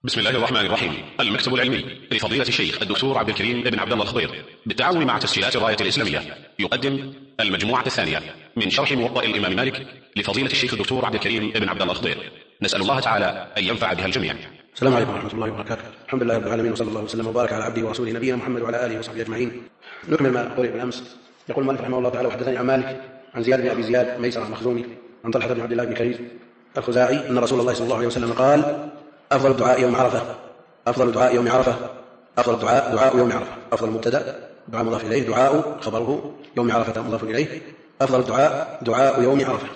بسم الله الرحمن الرحيم. المكتب العلمي لفضيلة الشيخ الدكتور عبد الكريم بن عبد الله الخضير بالتعاون مع تسجيلات الراية الإسلامية يقدم المجموعة الثانية من شرح موطأ الإمام مالك لفضيلة الشيخ الدكتور عبد الكريم بن عبد الله الخضير. نسأل الله تعالى أن ينفع بها الجميع. السلام عليكم ورحمة الله وبركاته. الحمد لله رب العالمين، وصلى الله وسلم وبارك على عبده ورسوله نبينا محمد وعلى آله وصحبه أجمعين. نكمل ما قرئ بالأمس. يقول المؤلف رحمه الله تعالى: وحدثني عن مالك عن زياد بن أبي زياد ميسر المخزومي عن طلحة بن عبد الله بن كريز الخزاعي أن رسول الله صلى الله عليه وسلم قال: أفضل الدعاء يوم عرفة، أفضل الدعاء يوم عرفة، أفضل الدعاء دعاء يوم عرفة. أفضل المبتدأ دعاء مضاف إليه، دعاء خبره، يوم عرفة مضاف إليه. أفضل الدعاء دعاء يوم عرفة.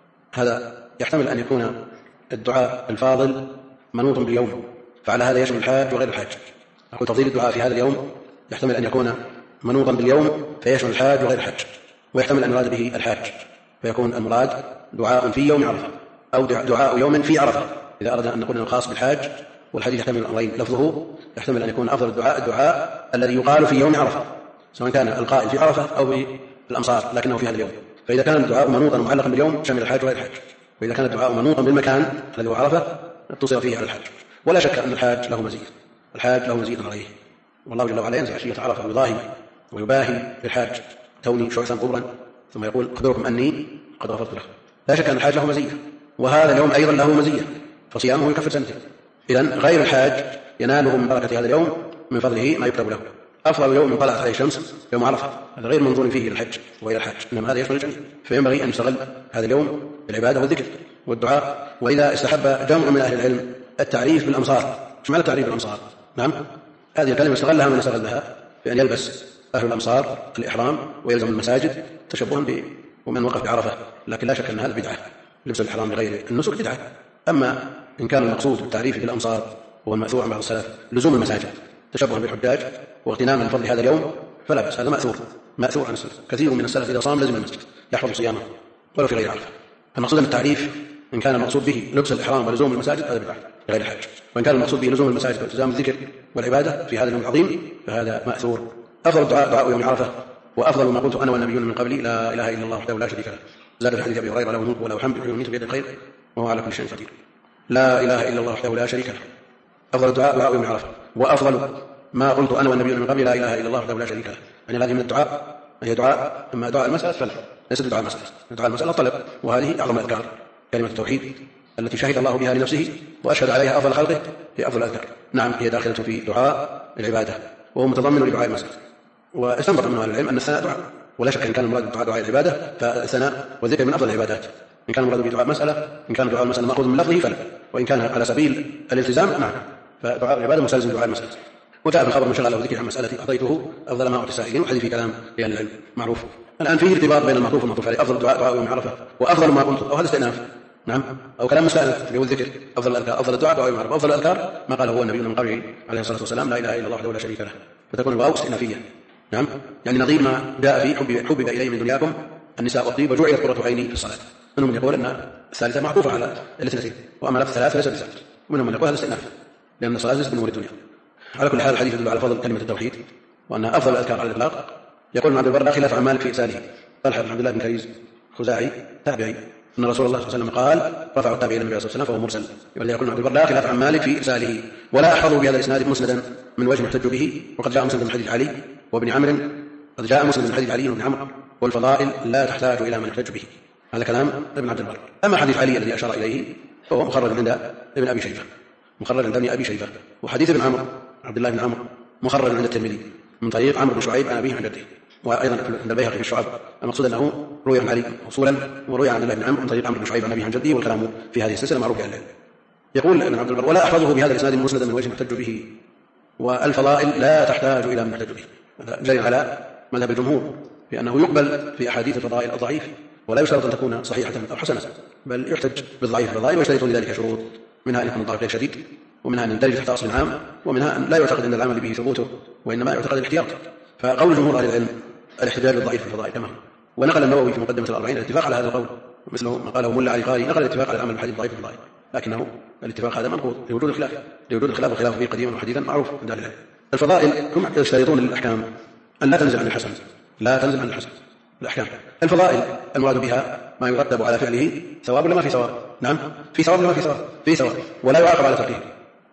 هذا يحتمل أن يكون الدعاء الفاضل منوط باليوم، فعلى هذا يشمل الحاج وغير الحاج. أقول تفضيل الدعاء في هذا اليوم يحتمل أن يكون منوطا باليوم فيشمل الحاج وغير الحاج، ويحتمل أن يراد به الحاج فيكون المراد دعاء في يوم عرفة أو دعاء يوم في عرفة، إذا أردنا أن نقول الخاص بالحاج. والحديث يحتمل الأمرين، لفظه يحتمل أن يكون أفضل الدعاء الذي يقال في يوم عرفة، سواء كان القائل في عرفة أو بالأمصار لكنه في هذا اليوم. فإذا كان الدعاء منوطا معلقا باليوم شمل الحاج وغير الحاج، وإذا كان الدعاء منوطا بالمكان الذي هو عرفة اتصل فيه على الحاج. ولا شك أن الحاج له مزية، الحاج له مزية عليه، والله جل وعلا ينزل عشية عرفة ويضاهي ويباهي بالحاج: توني شعثا قبرا، ثم يقول: أخبركم أني قد غفرت له. لا شك أن الحاج له مزية، وهذا اليوم أيضا له مزية، فصيامه يكفر سنته. إذن غير الحاج يناله من بركة هذا اليوم من فضله ما يكتب له. أفضل يوم طلعت عليه الشمس يوم عرفة، هذا غير منظور فيه للحج وإلى الحاج، إنما هذا يشمل الجميع. فينبغي أن يستغل هذا اليوم بالعبادة والذكر والدعاء. وإذا استحب جمع من أهل العلم التعريف بالأمصار. ايش معنى التعريف بالأمصار؟ نعم، هذه الكلمة استغلها من استغلها بأن يلبس أهل الأمصار الإحرام ويلزم المساجد تشبها ومن وقف بعرفة، لكن لا شك أن هذا بدعة، لبس الإحرام بغير النسك بدعة. أما إن كان المقصود بالتعريف بالأمصار هو المأثور عن بعض السلف لزوم المساجد تشبها بالحجاج واغتناما من فضل هذا اليوم فلا بأس، هذا مأثور عن السلف. كثير من السلف إذا صام لزم المسجد يحفظ صيامه ولو في غير عرفة. فالمقصود أن التعريف إن كان المقصود به لبس الإحرام ولزوم المساجد هذا بدعة لغير الحج، وإن كان المقصود به لزوم المساجد والتزام الذكر والعبادة في هذا اليوم العظيم فهذا مأثور. أفضل الدعاء دعاء يوم عرفة، وأفضل ما قلت أنا والنبيون من قبلي: لا إله إلا الله وحده لا شريك له. زاد في حديث أبي هريرة: له الملك وله الحمد ويميت بيد الخير وهو على كل شيء قدير. لا إله إلا الله وحده لا شريك له. أفضل الدعاء دعاء يوم عرفة، وأفضل ما قلت أنا والنبيون من قبلي: لا إله إلا الله وحده لا شريك له. يعني هذه من الدعاء، هي دعاء، أما دعاء المسألة فلا، ليس دعاء المسألة، دعاء المسألة طلب، وهذه أعظم الأذكار، كلمة التوحيد التي شهد الله بها لنفسه وأشهد عليها أفضل خلقه هي أفضل الأذكار. نعم، هي داخلة في دعاء العبادة وهو متضمن لدعاء المسألة. واستنبط منه أهل العلم أن الثناء دعاء، ولا شك إن كان المراد بالدعاء دعاء العبادة فالثناء والذكر من أفضل العبادات. إن كان المراد بدعاء مسألة، إن كان دعاء المسألة مأخوذ من لفظه فلا، وإن كان على سبيل الالتزام نعم، فدعاء العبادة مستلزم دعاء المسألة. وجاء في الخبر: من شغله ذكر عن مسألتي أعطيته أفضل ما أعطي السائلين، وحديث في كلام أهل العلم معروف. الآن فيه ارتباط بين المعطوف والمعطوف عليه. أفضل الدعاء دعاء يوم عرفة، وأفضل ما قلت، أو هذا استئناف نعم، أو كلام مستأنف اللي هو الذكر. أفضل الأذكار، أفضل الدعاء دعاء يوم عرفة، أفضل الأذكار ما قاله هو النبي من قبله عليه الصلاة والسلام: لا إله إلا الله وحده لا شريك له. فتكون الواو استئنافية نعم، يعني نظير ما جاء في حبب إليه من دنياكم النساء والطيب وجعلت قرة عيني في الصلاة. منهم من يقول أن الثالثة معطوفة على الاثنتين، وأما لفظ ثلاثة ليس بثالث. ومنهم من يقول هذا استئناف لأن الصلاة ليست من أمور الدنيا. على كل حال الحديث يدل على فضل كلمة التوحيد وأنها أفضل الأذكار على الإطلاق. يقول ابن عبد البر: لا خلاف عن مالك في إرساله. طلحة بن عبد الله بن كريز خزاعي تابعي أن رسول الله صلى الله عليه وسلم قال: رفع التابعين النبي صلى الله عليه وسلم فهو مرسل. يقول ابن عبد البر: لا خلاف عن مالك في إرساله، ولا أحفظه بهذا الإسناد مسندا من وجه محتج به. وقد جاء مسند من حديث علي وابن عمرو، قد جاء مسند من حديث علي وابن عمرو: والفضائل لا تحتاج إلى من يحتج به. هذا كلام ابن عبد البر. أما حديث علي الذي أشار إليه فهو مخرج عند ابن أبي شيبة، مخرج عند ابن أبي شيبة. وحديث ابن عمرو عبد الله بن عمرو مخرج عند الترمذي من طريق عمرو بن شعيب عن أبيه عن جده، وأيضا عند البيهقي في الشعب. المقصود أنه روي عن علي موصولا وروي عن عبد الله بن عمرو من طريق عمرو بن شعيب عن أبيه عن جده، والكلام في هذه السلسلة معروف عن العلم. يقول ابن عبد البر: ولا أحفظه بهذا الإسناد مسندا من وجه محتج به، والفضائل لا تحتاج إلى من يحتج به. هذا جري على مذهب الجمهور بأنه يقبل في أحاديث الفضائل الضعيف، ولا يشترط أن تكون صحيحة أو حسنة، بل يحتج بالضعيف الفضائل، ويشترط لذلك شروط، منها أن يكون الضعف غير شديد، ومنها أن يندرج تحت أصل عام، ومنها أن لا يعتقد أن العمل به ثبوته وإنما يعتقد الاحتياط. فقول جمهور أهل العلم الاحتجاج بالضعيف في الفضائل كما هو. ونقل النووي في مقدمة الأربعين الاتفاق على هذا القول، مثله ما قاله ملا علي قاري نقل الاتفاق على العمل بالحديث الضعيف في الفضائل، لكنه الاتفاق هذا منقوض لوجود الخلاف، والخلاف فيه قديما وحديثا معروف عند أهل العلم. الفضائل هم يشترطون للأحكام أن لا تنزل عن الحسن، لا تنزل عن الحسن. الأحكام الفضائل المراد بها ما يرتب على فعله ثواب ولا ما في ثواب؟ نعم، في ثواب ولا ما في ثواب؟ في ثواب، ولا يعاقب على تركه،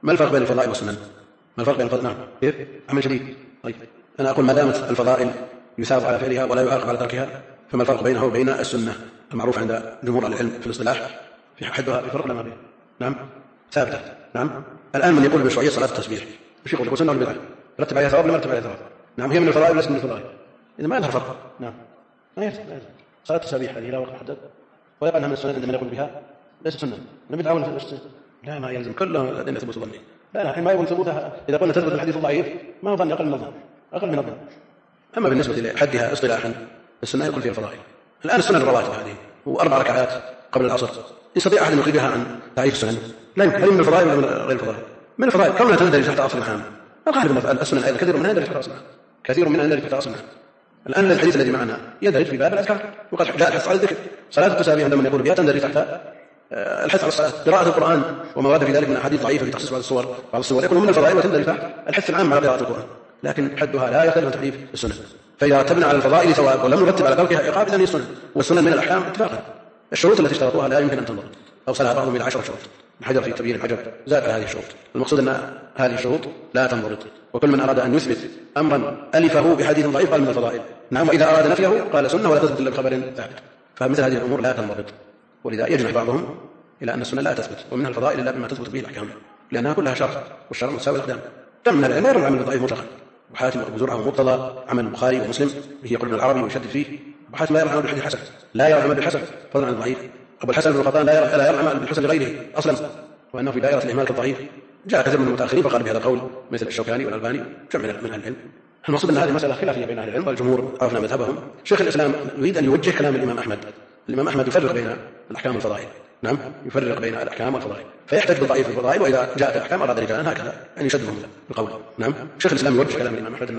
ما الفرق بين الفضائل والسنن؟ ما الفرق بين الفضائل؟ نعم كيف؟ عمل جديد. طيب أنا أقول ما دامت الفضائل يثاب على فعلها ولا يعاقب على تركها، فما الفرق بينها وبين السنة المعروف عند جمهور العلم في الاصطلاح؟ في حدها الفرق ولا ما بين؟ نعم ثابتة. نعم الآن من يقول بمشروعية صلاة التسبيح مش يقول سنة ولا بدعة؟ رتب عليها ثواب ولا مرتب عليها ثواب؟ نعم هي من الفضائل وليست من الفضائل. إذا ما لها فرق. نعم ما يلزم صلاة التسبيح هذه لا وقت محدد ويقع أنها من السنة عندما يقول بها ليست سنة. البدعة ولا لا ما يلزم كلهم الأدلة ثبوت ظني. لا الحين ما يبون ثبوتها. إذا قلنا تثبت الحديث الضعيف ما هو ظن أقل من الظن أقل من الظن. أما بالنسبة لحدها اصطلاحا السنة يقول فيها الفضائل. الآن السنة الرواتب هذه و4 ركعات قبل العصر يستطيع أحد أن يقربها عن تعريف السنن؟ لا يمكن. هل من الفضائل ولا من غير الفضائل؟ من الفضائل كونها تندرج تحت أصل العام. الغالب أن السنن أيضا كثير منها يندرج تحت أصل العام. كثير منها يندرج تحت أصل العام. الآن الحديث الذي معنا يندرج في باب الأذكار وقد جاء الحث على الذكر. صلاة التسابيح عندما يقول بها تندرج تحت الحث على الصلاة. قراءة القرآن وما ورد في ذلك من أحاديث ضعيفة في تخصيص بعض الصور يكون من الفضائل وتندرج تحت الحث العام على قراءة القرآن، لكن حدها لا يختلف عن تحريف السنة. فإذا رتبنا على الفضائل ثواب ولم نرتب على تركها عقاب إذن هي السنة. والسنن من الأحكام اتفاقا. الشروط التي اشترطوها لا يمكن أن تنضبط، أوصلها بعضهم إلى 10 شروط. الحجر في تبيين الحجر زاد هذه الشروط. المقصود أن هذه الشروط لا تنضبط، وكل من أراد أن يثبت أمرا ألفه بحديث ضعيف قال من الفضائل. نعم وإذا أراد نفيه قال سنة ولا تثبت إلا بخبر ثابت. فمثل هذه الأمور لا تنضبط، ولذا يجمع بعضهم إلى أن السنة لا تثبت ومنها الفضائل إلا بما تثبت به الأحكام، لأنها كلها شرع والشرع مساوي الأقدام. كم من العلم يرى العمل الضعيف مطلقا، وحاتم وأبو زرعة ومقتضى عمل البخاري ومسلم به يقول ابن العربي ويشدد فيه. وحاتم لا يرى العمل بالحديث الحسن، لا يرى العمل بالحسن فضلا عن الضعيف. أبو الحسن بن القطان لا يرى العمل بالحسن لغيره أصلا، وأنه في دائرة الإهمال كالضعيف. جاء كثير من المتأخرين فقال بهذا القول مثل الشوكاني والألباني جمع من أهل العلم. المقصود أن هذه مسألة خلافية بين أهل العلم والجمهور عرفنا مذهبهم. شيخ الإسلام يريد أن يوجه كلام الإمام أحمد. الإمام أحمد يفرق بين الأحكام والفضائل. نعم يفرق بين الأحكام والفضائل، فيحتج بالضعيف الفضائل، وإذا جاءت الأحكام أراد رجالا هكذا يعني يشدهم بالقول. نعم شيخ الإسلام يوجه كلام الإمام أحمد أن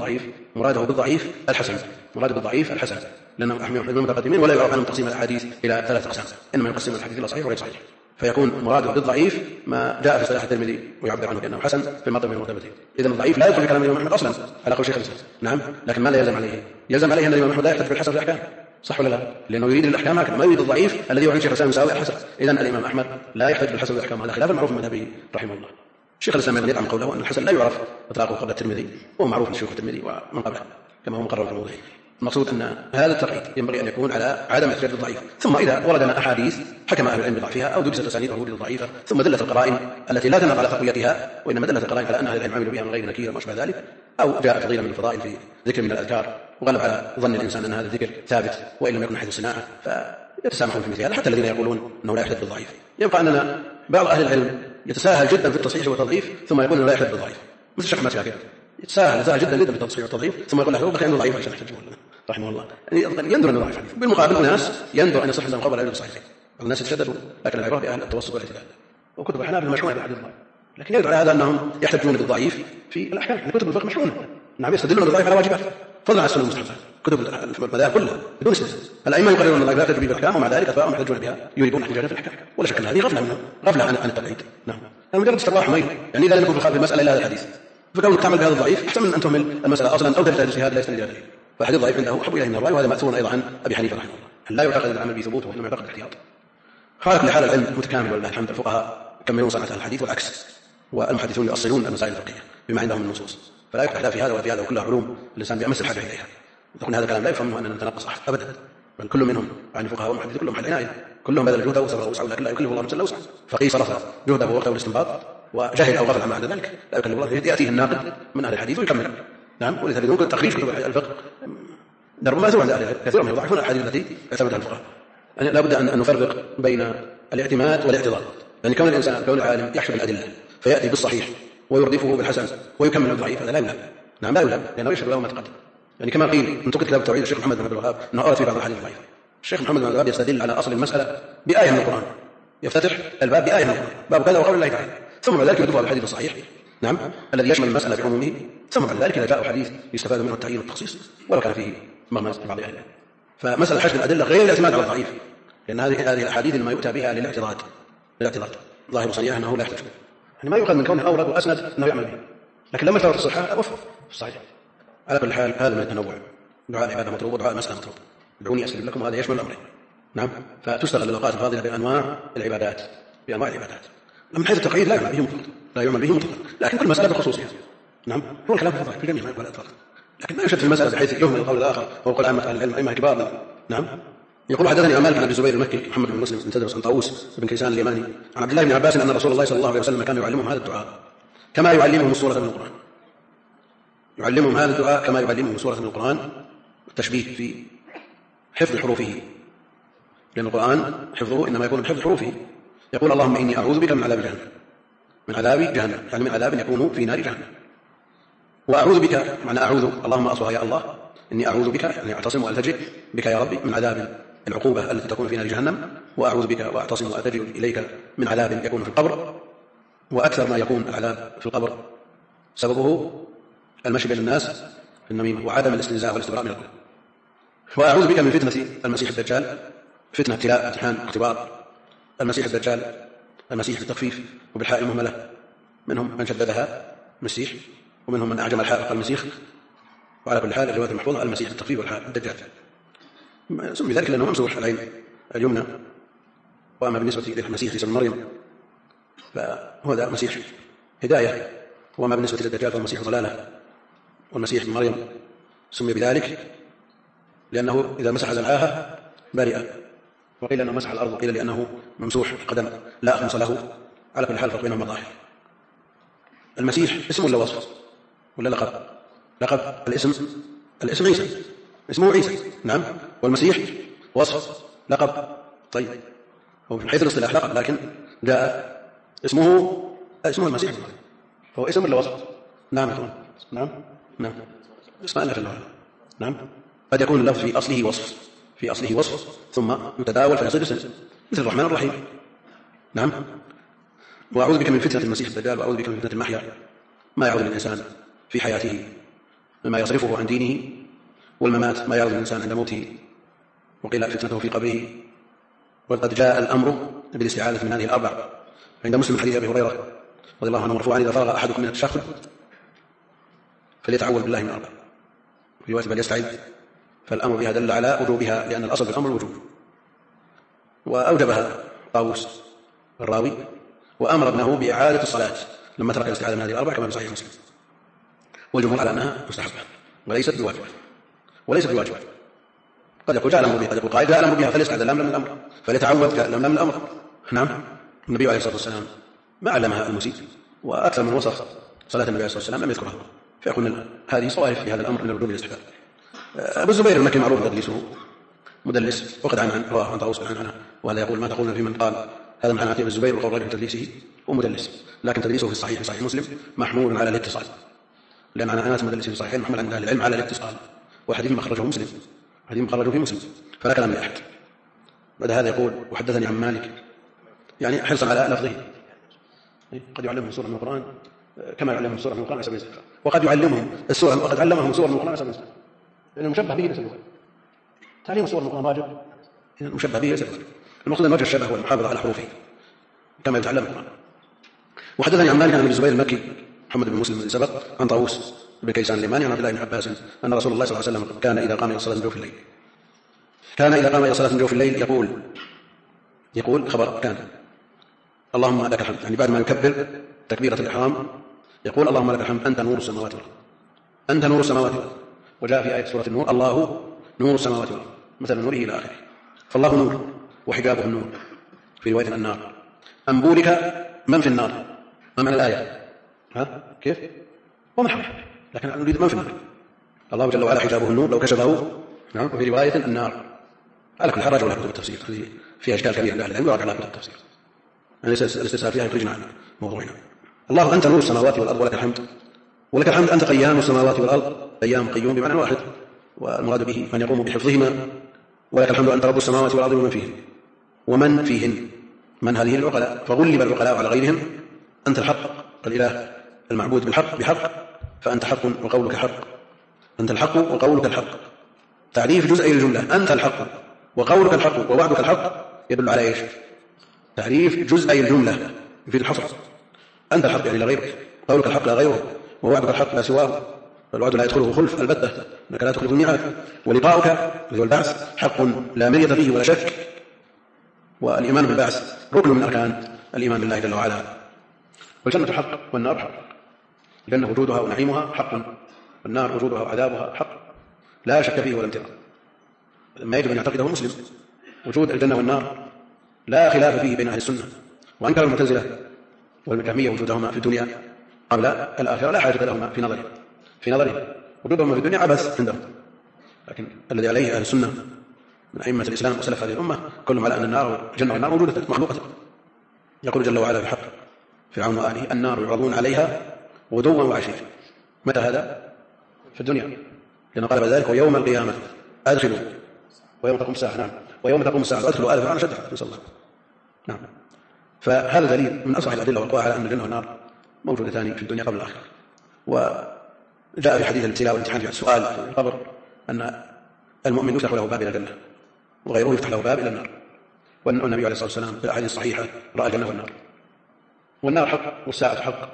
مراده بالضعيف الحسن، مراده بالضعيف الحسن، لأنه أحمد من المتقدمين ولا يعرف عنهم تقسيم الأحاديث إلى 3 أقسام، إنما يقسم الحديث إلى صحيح وغير صحيح. فيكون مراده بالضعيف ما جاء في صحيح الترمذي ويعبر عنه بأنه حسن في المرتبة من المرتبتين. إذن الضعيف لا يدخل في كلام الإمام أحمد أصلا على قول شيخ الإسلام. نعم لكن ما لا يلزم عليه؟ يلزم عليه أن الإمام أحمد لا يحتج بالحسن في الأحكام، صح ولا لا؟ لأنه يريد الأحكام هكذا، ما يريد الضعيف الذي يعنى شيخ الإسلام يساوي الحسن. إذن الإمام أحمد لا يحتج بالحسن في الأحكام، هذا خلاف المعروف من مذهبه رحمه الله. شيخ الإسلام أيضا يدعم قوله أن الحسن لا يعرف إطلاقه قبل الترمذي، وهو معروف من شيوخ الترمذي ومن قبله كما هو مقرر في الموضوع. المقصود أن هذا التقييد ينبغي أن يكون على عدم احتجاج بالضعيف. ثم إذا وردنا أحاديث حكم أهل العلم بضعفها أو دبست أسانيد وجود الضعيفة، ثم دلت القرائن التي لا تنهى على تقويتها، وإنما دلت القرائن على أن أهل العلم عملوا بها من غير نكير وما أشبه ذلك، أو جاء فضيلة من الفضائل في ذكر من الأذكار وغلب على ظن الإنسان أن هذا الذكر ثابت وإن لم يكن حيث الصناعة، فيتسامحون في مثل هذا حتى الذين يقولون أنه لا يحتج بالضعيف. يبقى أننا بعض أهل العلم يتساهل جدا في التصحيح والتضعيف ثم يقول أنه لا يحتج بالضعيف، مثل الشيخ أحمد شاكر يتساهل جدا في التصحيح والتضعيف ثم يقول له بقي أنه ضعيف عشان يحتج رحمه الله. يعني يندر أنه ضعيف. بالمقابل الناس يندر أن يصح عندهم خبر العلم الصحيح. الناس يتشددوا، لكن العبرة بأهل التوسط والاعتدال. وكتب الحنابلة مشحونة بالحديث الضعيف، لكن يدعو على هذا أنهم يحتجون بالضعيف في الأحكام. يعني كتب الفقه مشحونة، نعم يستدلون بالضعيف على واجبات فضلا عن السنة المستحبة. كتب المذاهب كلها بدون استثناء الأئمة يقررون أن الضعيف لا تجري بالأحكام، ومع ذلك أتباعهم يحتجون بها يريدون احتجاجا في الأحكام. ولا شك أن هذه غفلة منهم، غفلة عن التقليد. نعم مجرد استراح ميل، يعني إذا لم يكن في المسألة إلا هذا الحديث فكونك تعمل بهذا الضعيف أحسن من أن تهمل المسألة أصلا أو تجتهد اجتهاد لا يستند إليه. فحديث ضعيف عنده أحب إليه من الرأي، وهذا مأثور أيضا عن أبي حنيفة رحمه الله. لا يعتقد العمل بثبوته وإنما يعتقد الاحتياط. على كل حال العلم متكامل ولله الحمد. الفقهاء يكملون صنعة الحديث والعكس، والمحدثون يؤصلون المسائل الفقهية بما عندهم من النصوص، فلا يفتح لا في هذا ولا في هذا، وكلها علوم الإنسان بأمس الحاجة إليها. يقول هذا الكلام لا يفهم منه أننا نتنقص أبدا، بل كل منهم عن الفقهاء والمحدثين كلهم على عناية، كلهم بذل جهده وسبق وسعه، لكن لا يكلف الله نفسا إلا وسعها. فقيه صرف جهده ووقته والاستنباط وجهل أو غفل عما بعد ذلك لا يكلف الله، يأتيه الناقد من أهل الحديث ويكمل. نعم ولذلك يمكن تخريج كتب الفقه درب ما عند أهل العلم كثيرا من يضعفون الأحاديث التي يعتمدها الفقهاء. يعني لا بد أن نفرق بين الاعتماد والاعتضاد. يعني كون الإنسان كون العالم يحشد الأدلة فيأتي بالصحيح ويردفه بالحسن ويكمل الضعيف، هذا لا يلام. نعم لا يلام، لأنه يشهد له ما تقدم. يعني كما قيل من كتاب التوحيد الشيخ محمد بن عبد الوهاب أنه أورد في بعض الأحاديث الضعيفة. الشيخ محمد بن عبد الوهاب يستدل على أصل المسألة بآية من القرآن، يفتتح الباب بآية من القرآن، باب كذا وقول الله تعالى، ثم بعد ذلك يردفها بالحديث الصحيح، نعم الذي يشمل المسألة بعمومه، ثم بعد ذلك إذا جاء حديث يستفاد منه التعيين والتخصيص ولو كان فيه مغمز في بعض أهل العلم. فمسألة حشد الأدلة غير الاعتماد على الضعيف، لأن هذه الأحاديث لما يؤتى بها للاعتراض ظاهر صنيعه أنه لا يحتج، يعني ما يؤخذ من كونه أورد وأسند أنه يعمل به، لكن لما ثبت الصحة وفق الصحيح. على كل حال هذا من التنوع، دعاء العبادة مطلوب ودعاء المسألة مطلوب، ادعوني أستجب لكم، وهذا يشمل الأمرين. نعم فتشتغل الأوقات الفاضلة بأنواع العبادات، لما حيث التقييد لا يعمل به مطلق، لا يعمل به مطلقا، لكن كل مسألة بخصوصها. نعم، هو الكلام في الظاهر في الجميع ما يقبل الإطلاق، لكن ما يشد في المسألة بحيث يهمل القول الآخر أو قول عامة أهل العلم أئمة كبار. نعم. يقول حدثني عن مالك بن ابي الزبير المكي محمد بن مسلم بن تدرس عن طاووس بن كيسان اليماني عن عبد الله بن عباس ان رسول الله صلى الله عليه وسلم كان يعلمهم هذا الدعاء كما يعلمهم السوره من القران. يعلمهم هذا الدعاء كما يعلمهم سوره من القران، التشبيه في حفظ حروفه، لان القران حفظه انما يكون بحفظ حروفه. يقول اللهم اني اعوذ بك من عذاب جهنم، من عذاب جهنم يعني من عذاب يكون في نار جهنم. واعوذ بك معنى اعوذ اللهم اصلها يا الله اني اعوذ بك يعني اعتصم والتجئ بك يا ربي من عذاب العقوبة التي تكون في نار جهنم، وأعوذ بك وأعتصم وأتجئ إليك من عذاب يكون في القبر. وأكثر ما يكون العذاب في القبر سببه المشي بين الناس في النميمة وعدم الاستنزاء والاستبراء من القبر. وأعوذ بك من فتنة المسيح الدجال، فتنة ابتلاء امتحان اختبار المسيح الدجال، المسيح بالتخفيف وبالحاء المهملة، منهم من شددها المسيح ومنهم من أعجم الحاء وقال المسيح، وعلى كل حال الرواية المحفوظة المسيح بالتخفيف والحاء الدجال. سمي ذلك لأنه ممسوح العين اليمنى. وأما بالنسبة للمسيح عيسى بن مريم فهو ذا مسيح هداية، وما بالنسبة للدجال فهو مسيح ضلالة. والمسيح بن مريم سمي بذلك لأنه إذا مسح زرعاها برئ، وقيل أنه مسح الأرض، وقيل لأنه ممسوح القدم لا أخمص له. على كل حال فرق بينهم مظاهر. المسيح اسم ولا وصف ولا لقب؟ لقب. الاسم عيسى، اسمه عيسى. نعم. والمسيح وصف لقب. طيب هو من حيث الاصطلاح لقب، لكن جاء اسمه المسيح، فهو اسم ولا وصف؟ نعم يا اخوان. نعم اسم الله في اللغة. نعم. قد يكون اللفظ في أصله وصف ثم يتداول فيصير اسم، مثل الرحمن الرحيم. نعم. وأعوذ بك من فتنة المسيح الدجال، وأعوذ بك من فتنة المحيا، ما يعوذ الإنسان في حياته مما يصرفه عن دينه، والممات ما يعوذ الإنسان عند موته، وقيل فتنته في قبره. وقد جاء الأمر بالاستعاذة من هذه الأربع. عند مسلم حديث أبي هريرة رضي الله عنه مرفوعا إذا فرغ أحدكم من التشهد فليتعوذ بالله من أربع، في رواية فليستعذ. فالأمر بها دل على وجوبها، لأن الأصل في الأمر الوجوب، وأوجبها طاووس الراوي، وأمر ابنه بإعادة الصلاة لما ترك الاستعاذة من هذه الأربع كما في صحيح مسلم. والجمهور على أنها مستحبة وليست بواجبة. قد يقول جاء الأمر بها، قد يقول قائل جاء الأمر بها فليستعذ لم من الأمر، فليتعوذ جاء لم من الأمر. نعم. النبي عليه الصلاة والسلام ما علمها المسيء، وأكثر من وصف صلاة النبي عليه الصلاة والسلام لم يذكرها، فيكون هذه صوارف في هذا الأمر من الوجوب والاستحباب. أبو الزبير المكي معروف تدليسه مدلس، وقد رواه عن طاووس عنه، وهذا يقول ما تقولون في من قال هذا من حناتي أبو الزبير، وقول رجل تدليسه ومدلس، لكن تدليسه في صحيح مسلم محمول على الاتصال، لأن عنات مدلسه في الصحيحين محمول عند أهل العلم على الاتصال، وحديث مخرجه مسلم، حديث مخرجه في مسلم، فلا كلام لأحد. بعد هذا يقول وحدثني عن مالك، يعني حرصا على لفظه، قد يعلمهم سورة من القرآن كما يعلمهم سورة من القرآن على سبيل المثال، وقد يعلمهم السورة وقد علمهم سورة من القرآن على سبيل المثال، لأن المشبه به ليس بواجب. تعليم سورة من القرآن واجب، المشبه به ليس بواجب. المقصود أن وجه الشبه هو المحافظة على حروفه كما يتعلم القرآن. وحدثني عن مالك عن ابي الزبير المكي محمد بن مسلم الذي سبق عن طاووس بن كيسان اليماني عن عبد الله بن عباس أن رسول الله صلى الله عليه وسلم كان إذا قام إلى الصلاة من جوف الليل يقول خبر كان اللهم لك الحمد، يعني بعد ما يكبر تكبيرة الإحرام يقول اللهم لك الحمد أنت نور السماوات والأرض، أنت نور السماوات والأرض. وجاء في آية سورة النور الله نور السماوات والأرض مثل نوره إلى آخره. فالله نور وحجابه النور، في رواية النار. أنبولك من في النار، ما معنى الآية؟ كيف؟ ومن حوله، لكن نريد من في النار. الله جل وعلا حجابه النور لو كشفه. نعم. وفي رواية النار. على كل حال راجعوا لها كتب التفسير، فيها إشكال كبير لأهل العلم، وراجعوا لها كتب التفسير، يعني الاستفسار فيها يخرجنا عن موضوعنا. الله أنت نور السماوات والأرض ولك الحمد، ولك الحمد أنت قيام السماوات والأرض، قيام قيوم بمعنى واحد، والمراد به من يقوم بحفظهما. ولك الحمد أنت رب السماوات والأرض ومن فيهن من هذه العقلاء، فغلب العقلاء على غيرهم. أنت الحق الإله المعبود بالحق بحق، فأنت حق وقولك حق، أنت الحق وقولك الحق. تعريف جزئي الجملة أنت الحق وقولك الحق ووعدك الحق يدل على إيش؟ تعريف جزئي الجملة في الحصر. أنت الحق يعني لا غيرك، قولك الحق لا غيره، ووعدك الحق لا سواه، فالوعد لا يدخله خلف البتة أنك لا تخلف الميعاد. ولقاؤك الذي هو البعث حق لا مرية فيه ولا شك. والإيمان بالبعث ركن من أركان الإيمان بالله جل وعلا. والجنة حق والنار حق. الجنة وجودها ونعيمها حق، والنار وجودها وعذابها حق لا شك فيه ولا امتراء، ما يجب أن يعتقده المسلم. وجود الجنة والنار لا خلاف فيه بين أهل السنة. وأنكر المعتزلة والجهمية وجودهما في الدنيا قبل الآخرة لا حاجة لهما في نظرهم وجودهما في الدنيا عبث عندهم. لكن الذي عليه أهل السنة من أئمة الإسلام وسلف هذه الأمة كلهم على أن الجنة والنار موجودة مخلوقة. يقول جل وعلا في حق فرعون وآله: النار يعرضون عليها غدوا وعشيا. متى هذا؟ في الدنيا، لأنه قال ذلك: ويوم القيامة أدخلوا، ويوم تقوم الساعة، نعم، ويوم تقوم الساعة أدخلوا آل فرعون أشد عذابا، نسأل الله. نعم. فهذا دليل من أصح الأدلة والقوى على أن الجنة والنار موجودتان في الدنيا قبل الآخرة. وجاء في حديث الابتلاء والامتحان في السؤال في القبر أن المؤمن يفتح له باب إلى الجنة وغيره يفتح له باب إلى النار، والنبي عليه الصلاة والسلام في الأحاديث الصحيحة رأى الجنة والنار. والنار حق والساعة حق.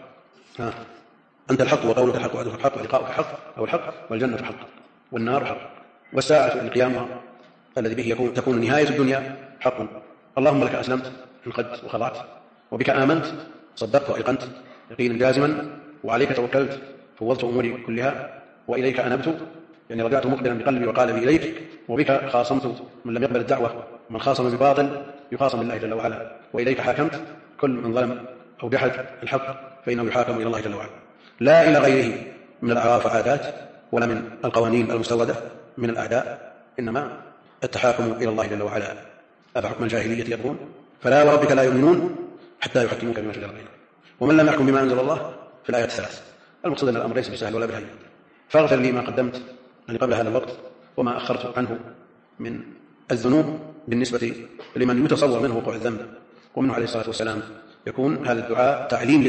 أنت الحق وقولك الحق وعدك الحق ولقاؤك حق أو الحق، والجنة حق والنار حق، والساعة القيامة الذي به تكون نهاية الدنيا حق. اللهم لك أسلمت انقدت وخضعت، وبك آمنت صدقت وأيقنت يقينا جازما، وعليك توكلت فوضت أموري كلها، وإليك أنبت يعني رجعت مقبلا بقلبي وقالبي إليك، وبك خاصمت من لم يقبل الدعوة، ومن خاصم بباطل يخاصم بالله جل وعلا، وإليك حاكمت كل من ظلم أو جحد الحق فإنه يحاكم إلى الله جل وعلا، لا إلى غيره من الأعراف والعادات ولا من القوانين المستوردة من الأعداء، إنما التحاكم إلى الله جل وعلا. أفحكم الجاهلية يبغون فلا وربك لا يؤمنون حتى يحكموك بما شجر بينهم ومن لم يحكم بما أنزل الله في الآيات الثلاث. المقصود أن الأمر ليس بالسهل ولا بالهين. فاغفر لي ما قدمت يعني قبل هذا الوقت وما أخرت عنه من الذنوب بالنسبة لمن يتصور منه وقوع الذنب. ومنه عليه الصلاة والسلام يكون هذا الدعاء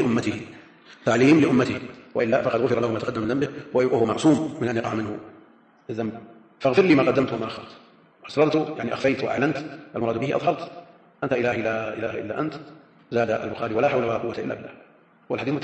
تعليم لأمته، وإلا فقد غفر له ما تقدم من ذنبه وهو معصوم من أن يقع منه الذنب. فاغفر لي ما قدمت وما أخرت. أسررت يعني أخفيت وأعلنت، المراد به أظهرت. أنت إله لا إله إلا أنت. زاد البخاري: ولا حول ولا قوة إلا بالله. والحديث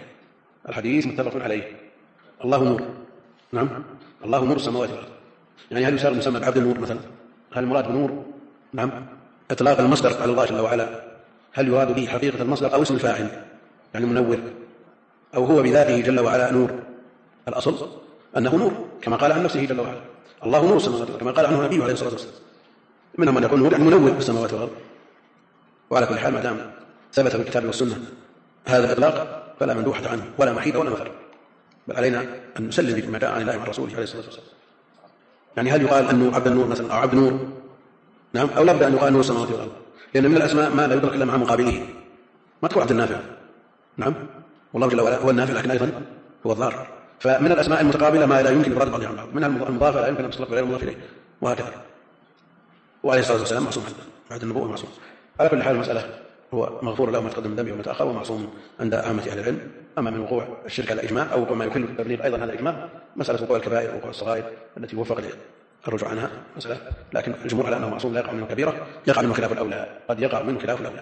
متفق عليه. الله نور، نعم، الله نور السماوات والأرض. يعني هل يسار المسمى بعبد النور مثلا؟ هل المراد بنور؟ نعم. إطلاق المصدر على الله جل وعلا، هل يراد به حقيقة المصدر أو اسم الفاعل يعني منور، أو هو بذاته جل وعلا نور؟ الأصل أنه نور كما قال عن نفسه جل وعلا: الله نور السماوات والأرض، كما قال عنه نبيه عليه الصلاة والسلام. منهم من يقول نور يعني منور السماوات والأرض. وعلى كل حال ما دام ثبت في الكتاب والسنة هذا الإطلاق فلا مندوحة عنه ولا محيد ولا مفر، بل علينا أن نسلم بما جاء عن الله وعن رسوله عليه الصلاة والسلام. يعني هل يقال أنه عبد النور مثلا أو عبد نور؟ نعم. أو لابد أن يقال نور السماوات والأرض، لأن من الأسماء ما لا يدرك إلا مع مقابله. ما تقول عبد النافع، نعم، والله جل وعلا هو النافع لكن أيضا هو الضار. فمن الأسماء المتقابلة ما لا يمكن إفراد بعضها عن بعض، منها المضافة لا يمكن أن تصرف غير المضاف إليه، وهكذا. وعليه الصلاة والسلام معصوم بعد النبوة معصوم. على كل حال المسألة هو مغفور له ما تقدم من ذنبه وما تأخر ومعصوم عند عامة أهل العلم. أما من وقوع الشرك على إجماع أو ما يكل التبليغ أيضا هذا إجماع، مسألة وقوع الكبائر ووقوع الصغائر التي وفق الرجوع عنها مسألة، لكن الجمهور على أنه معصوم لا يقع منه كبيرة، يقع منه خلاف الأولى، قد يقع منه خلاف الأولى،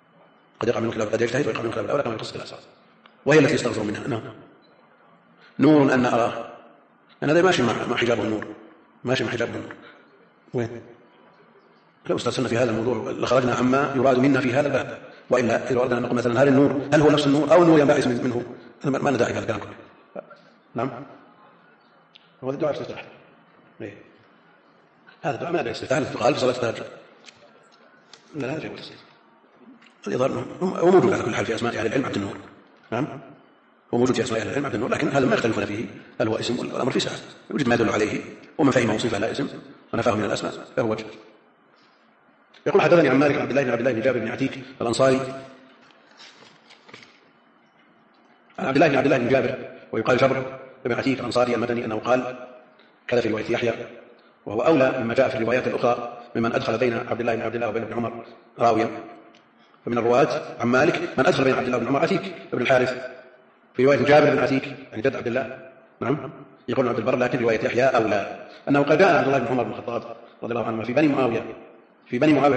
قد يجتهد ويقع منه خلاف الأولى كما يقصد الأساس، وهي التي يستغفر منها. نعم. نور أن أراه، أن هذا ماشي مع حجاب النور، ماشي مع حجاب النور. وين؟ لو استرسلنا في هذا الموضوع لخرجنا عما يراد منا في هذا الباب، وإلا إذا أردنا أن نقول مثلا هل النور هل هو نفس النور أو النور ينبعث منه، ما ندعي هذا الكلام كله. نعم. هو الدعاء الاستفتاح. هذا الدعاء ما الاستفتاح قال في صلاة التهجد. لا يجب الإظهار. هو موجود على كل حال في أسماء أهل العلم عبد النور. نعم. هو موجود في أسماء أهل العلم عبد النور، لكن هذا ما يختلفون فيه هل هو اسم ولا الأمر في ساعة، يوجد ما يدل عليه، ومن فهمه صفة لا اسم ونفاه من الأسماء فهو وجه. يقول: حدثني عن مالك عبد الله بن جابر بن عتيك الأنصاري عن عبد الله بن جابر ويقال جبر بن عتيك الأنصاري المدني أنه قال كذا في رواية يحيى، وهو أولى مما جاء في الروايات الأخرى ممن أدخل بين عبد الله وبين ابن عمر راويا. فمن الرواة عن مالك من أدخل بين عبد الله وابن عمر عتيك بن الحارث، في رواية جابر بن عتيك يعني جد عبد الله، نعم، يقول عبد البر، لكن رواية يحيى أولى أنه قد جاء عبد الله بن عمر بن الخطاب رضي الله عنه في بني معاوية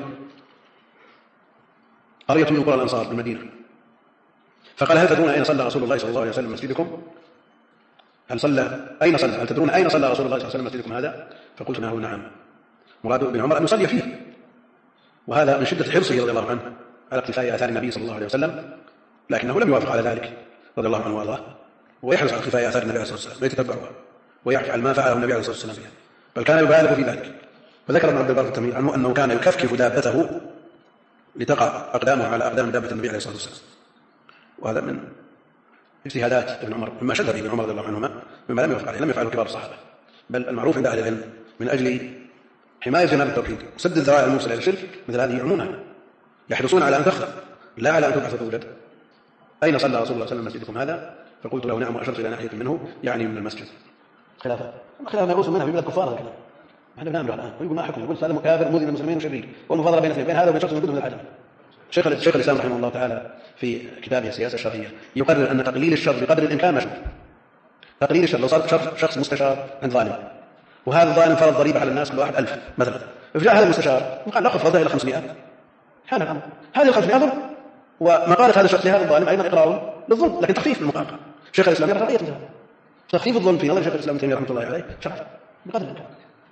قرية من قرى الأنصار بالمدينة، فقال: هل تدرون أين صلى رسول الله صلى الله عليه وسلم مسجدكم؟ هل تدرون أين صلى رسول الله صلى الله عليه وسلم مسجدكم هذا؟ فقلت: نعم. مراد ابن عمر أن يصلي فيه، وهذا من شدة حرصه رضي الله عنه على اقتفاء آثار النبي صلى الله عليه وسلم لكنه لم يوافق على ذلك رضي الله عنه وارضاه، ويحرص على اختفاء آثار النبي عليه الصلاة والسلام ويتتبعها ويفعل ما فعله النبي عليه الصلاة والسلام فيها، بل كان يبالغ في ذلك. فذكر ابن عبد البر التمهيد عنه أنه كان يكفكف دابته لتقع أقدامه على أقدام دابة النبي عليه الصلاة والسلام، وهذا من اجتهادات ابن عمر مما شد به ابن عمر رضي الله عنهما مما لم يفعل عليه، لم يفعله كبار الصحابة، بل المعروف عند أهل العلم من أجل حماية جناب التوحيد وسد الذرائع الموصلة إلى الشرك مثل هذه يعمونها، يحرصون على أن تخفى لا على أن تبحث وتوجد. أين صلى رسول الله صلى الله عليه وسلم مسجدكم هذا؟ فقلت له نعم، وأشرت إلى ناحية منه يعني من المسجد. خلافه يغوص منها في بلاد كفار هكذا، احنا بنعمل الآن ويقول ما حكم، يقول هذا مكافر مؤذي للمسلمين وشرير، والمفاضلة بين هذا وبين شخص موجود من العدم. شيخ الإسلام رحمه الله تعالى في كتابه السياسة الشرعية يقرر أن تقليل الشر بقدر الإمكان مشروع. تقليل الشر، لو صار شخص مستشار عند ظالم وهذا الظالم فرض ضريبة على الناس كل واحد 1000 مثلا، فجاء هذا المستشار وقال لا خفضها إلى 500، حان الأمر هذه 500 ظلم، ومقالة هذا الشخص لهذا الظالم أيضا إقرار للظلم لكن تخفيف المقاطعة. شيخ الإسلام يرى رأية منها تخفيف الظلم في نظر شيخ الإسلام تيمية رحمة الله عليه شرع بقدر الإمكان.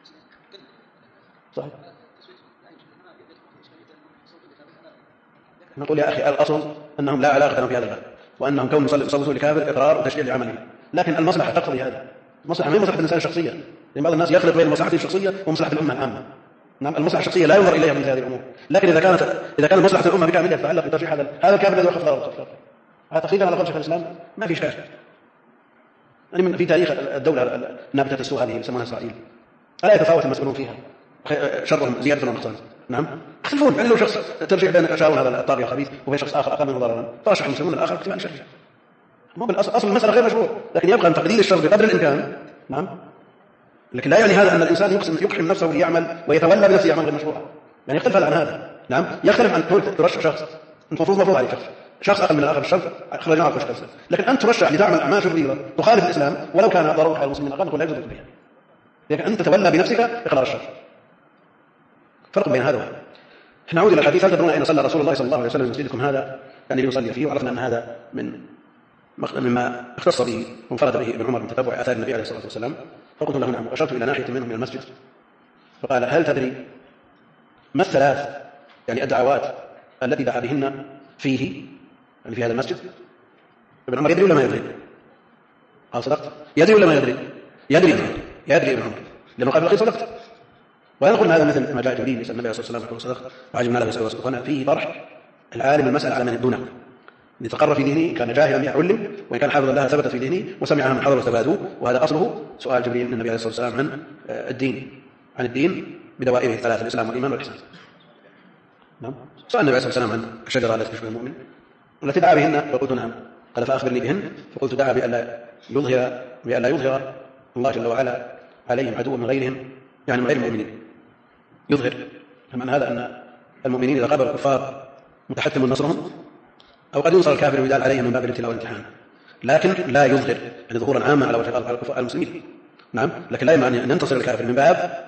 صحيح. نقول يا أخي الأصل أنهم لا علاقة لهم في هذا الباب، وأنهم كون يصوتوا لكافر إقرار وتشجيع لعمله، لكن المصلحة تقتضي هذا. المصلحة ما هي مصلحة الإنسان الشخصية، لأن بعض الناس يخلط بين مصلحته الشخصية ومصلحة الأمة العامة. نعم المصلحة الشخصية لا ينظر إليها من هذه الأمور، لكن إذا كانت مصلحة الأمة بكاملها تتعلق بترشيح هذا الكافر الذي يخفض ضرره، هذا تقريبا على قول شيخ الإسلام ما في إشكال. يعني في تاريخ الدولة نابتة السوء هذه يسمونها إسرائيل ألا يتفاوت المسؤولون فيها شرهم زيادة ونقصان؟ نعم يختلفون، يعني لو شخص ترجع بين شاور هذا الطاغية الخبيث وبين شخص آخر أقل منه ضررا فرشح المسلمون الآخر اكتفاء شرعي، مو بالأصل المسألة غير مشروع، لكن يبقى أن تقليل الشر بقدر الإمكان. نعم لكن لا يعني هذا أن الإنسان يقحم نفسه ليعمل ويتولى بنفسه يعمل غير مشروع، يعني يختلف هذا عن هذا. نعم يختلف عن ترشح شخص مفروض عليه شخص أقل من الآخر بالشر خرجنا على الشخص، لكن أنت ترشح لتعمل أعمال شريرة تخالف الإسلام ولو كان ضرورة على المسلمين أقل نقول لا يجوز بها، لكن أنت تتولى بنفسك إقرار الشر. فرق بين هذا وهذا. نعود إلى الحديث. هل تدرون أين صلى رسول الله صلى الله عليه وسلم مسجدكم هذا؟ يعني ليصلي فيه، وعرفنا أن هذا مما اختص به وانفرد به ابن عمر من تتبع آثار النبي عليه الصلاة والسلام. فقلت له نعم، وأشرت إلى ناحية منهم من المسجد، فقال هل تدري ما الثلاث يعني الدعوات التي دعا بهن فيه يعني في هذا المسجد؟ ابن عمر يدري ولا ما يدري؟ قال صدقت. يدري ولا ما يدري؟ يدري ابن عمر، لأنه قال الأخير صدقت. وأنا قلنا هذا مثل ما جاء جبريل يسأل النبي عليه الصلاة والسلام يقول صدقت وعجبنا له يسأل وصدق. هنا فيه طرح العالم المسألة على من دونه، لتقرر في ذهنه، كان جاهلا بها علم، وإن كان حافظا لها ثبت في ذهنه، وسمعها من حضر واستفادوه. وهذا أصله سؤال جبريل من النبي عليه الصلاة والسلام عن الدين بدوائره الثلاثة الإسلام والإيمان والإحسان. نعم سؤال النبي عليه الصلاة والسلام عن الشجرة التي تشبه المؤمن والتي دعا بهن، فقلت نعم. قال فأخبرني بهن، فقلت دعا بألا يظهر الله جل وعلا عليهم عدوا من غيرهم، يعني من غير المؤمنين. يظهر معنى هذا أن المؤمنين إذا قابلوا الكفار متحتم نصرهم، أو قد ينصر الكافر ويدال عليهم من باب الابتلاء والامتحان، لكن لا يظهر يعني ظهورا عاما على وجه الأرض على الكفار المسلمين. نعم لكن لا يمعنى أن ينتصر الكافر من باب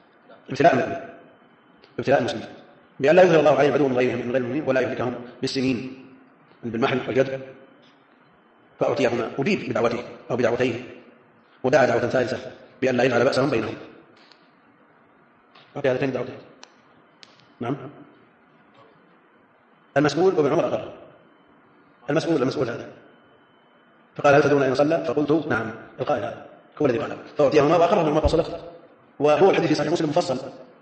ابتلاء المسلمين، بأن لا يظهر الله عليهم عدوا من غيرهم من غير المؤمنين ولا يهلكهم بالسنين بالمحن والجد. فأعطيهما أجيب بدعوته أو بدعوتيه، ودعا دعوة ثالثة بأن لا يجعل بأسهم بينهم. أعطي هذين دعوتين. نعم المسؤول وابن عمر أقر، المسؤول هذا. فقال هل تدرون أين صلى؟ فقلت نعم. القائل هذا هو الذي قال، فأعطيهما وأقره ابن عمر صدقت، وهو الحديث في صحيح مسلم مفصل.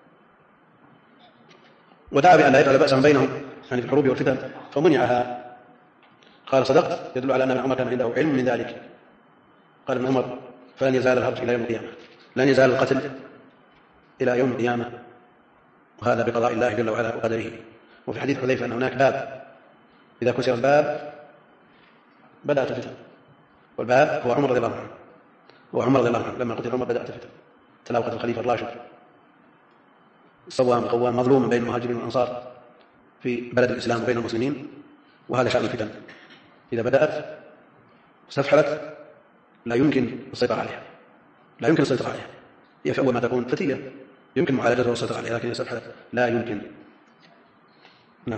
ودعا بأن لا يجعل بأسهم بينهم يعني في الحروب والفتن، فمنعها. قال صدقت، يدل على أن ابن عمر كان عنده علم من ذلك. قال ابن عمر فلن يزال الهرج إلى يوم القيامة، لن يزال القتل إلى يوم القيامة، وهذا بقضاء الله جل وعلا وقدره. وفي حديث حذيفة أن هناك باب إذا كسر الباب بدأت الفتن، والباب هو عمر رضي الله عنه، وعمر رضي الله عنه لما قتل عمر بدأت الفتن. تلاوة الخليفة الراشد الصوام القوام مظلوم بين المهاجرين والأنصار في بلد الإسلام وبين المسلمين، وهذا شأن الفتن. إذا بدأت استفحلت لا يمكن السيطرة عليها، هي في أول ما تكون فتية يمكن معالجتها والسيطرة عليها، لكن إذا استفحلت لا يمكن. نعم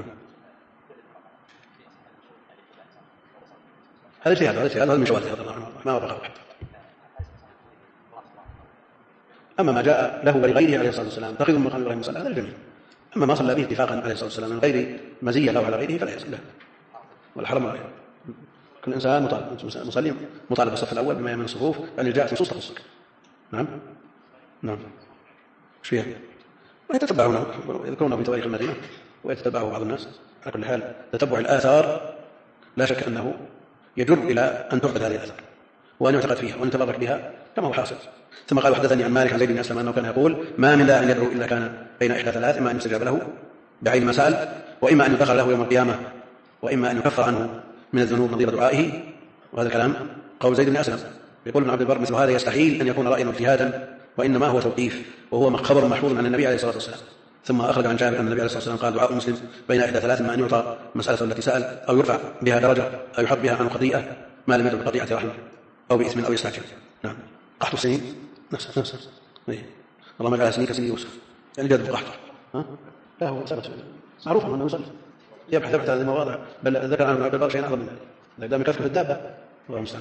هذا اجتهاد هذا من شواذ ما وافقه أحد. أما ما جاء له ولغيره عليه الصلاة والسلام تأخذ من مقام إبراهيم صلى هذا الجميع. أما ما صلى به اتفاقا عليه الصلاة والسلام من غير مزية له على غيره فلا يصل له. والحرم غيره. كل إنسان مسلم مطالب بالصف الأول بما يمن الصفوف، يعني جاءت نصوص تخص. نعم نعم. ايش فيها؟ ويتتبعونه يذكرونه في تواريخ المدينة ويتتبعه بعض الناس. على كل حال تتبع الآثار لا شك أنه يجر إلى أن تعبد هذه الآثار وأن يعتقد فيها وأن يتبرك بها كما هو حاصل. ثم قال وحدثني عن مالك عن زيد بن أسلم أنه كان يقول ما من داع يدعو إلا كان بين إحدى ثلاث: إما أن يستجاب له بعين ما سأل، وإما أن يدخر له يوم القيامة، وإما أن يكفر عنه من الذنوب نظير دعائه. وهذا الكلام قول زيد بن أسلم. يقول ابن عبد البر مثل هذا يستحيل أن يكون رأيا واجتهادا، وإنما هو توقيف، وهو خبر محفوظ عن النبي عليه الصلاة والسلام. ثم أخرج عن جابر أن النبي عليه الصلاة والسلام قال دعاء المسلم بين إحدى ثلاث: ما أن يعطى مسألة التي سأل، أو يرفع بها درجة، أو يحط بها عن خطيئة ما لم يدع بقطيعة رحم أو بإثم أو يستعجل. نعم. قحط السنين نفسه اللهم اجعلها سنين كسنين يوسف، يعني جد قحط. لا هو ثبت معروف أنه يصلي يبحث هذه المواضع، بل ذكر عنه ابن عبد البر شيء أعظم من ذلك دام يكفر في الدابة. الله المستعان.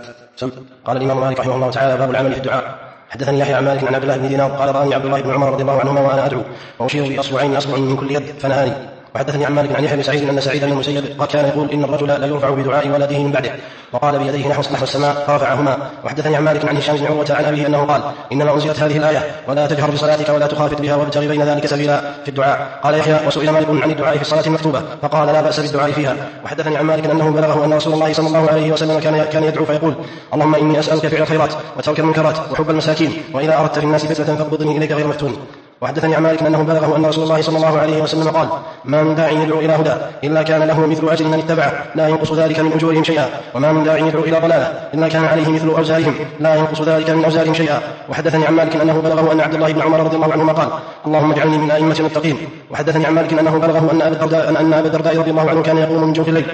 قال الإمام مالك رحمه الله تعالى: باب العمل في الدعاء. حدثني يحيى عن مالك عن عبد الله بن دينار قال: رآني عبد الله بن عمر رضي الله عنهما وأنا أدعو وأشير بأصبعين أصبع من كل يد فنهاني. وحدثني عن مالك عن يحيى بن سعيد أن سعيد بن المسيب كان يقول: إن الرجل لا يرفع بدعاء ولده من بعده، وقال بيديه نحو السماء فرفعهما. وحدثني عن مالك عن هشام بن عروة عن أبيه أنه قال: إنما أنزلت هذه الآية: ولا تجهر بصلاتك ولا تخافت بها وابتغ بين ذلك سبيلا في الدعاء. قال يحيى: وسئل مالك عن الدعاء في الصلاة المكتوبة فقال: لا بأس بالدعاء فيها. وحدثني عن مالك أنه بلغه أن رسول الله صلى الله عليه وسلم كان يدعو فيقول: اللهم إني أسألك فعل الخيرات وترك المنكرات وحب المساكين، وإذا أردت في الناس فتنة فاقبضني إليك غير مفتون. وحدثني عن مالك أنه بلغه أن رسول الله صلى الله عليه وسلم قال: ما من داع يدعو إلى هدى إلا كان له مثل أجر من اتبعه لا ينقص ذلك من أجورهم شيئا، وما من داع يدعو إلى ضلالة إلا كان عليه مثل أوزارهم لا ينقص ذلك من أوزارهم شيئا. وحدثني عن مالك أنه بلغه أن عبد الله بن عمر رضي الله عنهما قال: اللهم اجعلني من أئمة المتقين. وحدثني عن مالك أنه بلغه أن أبا الدرداء رضي الله عنه كان يقوم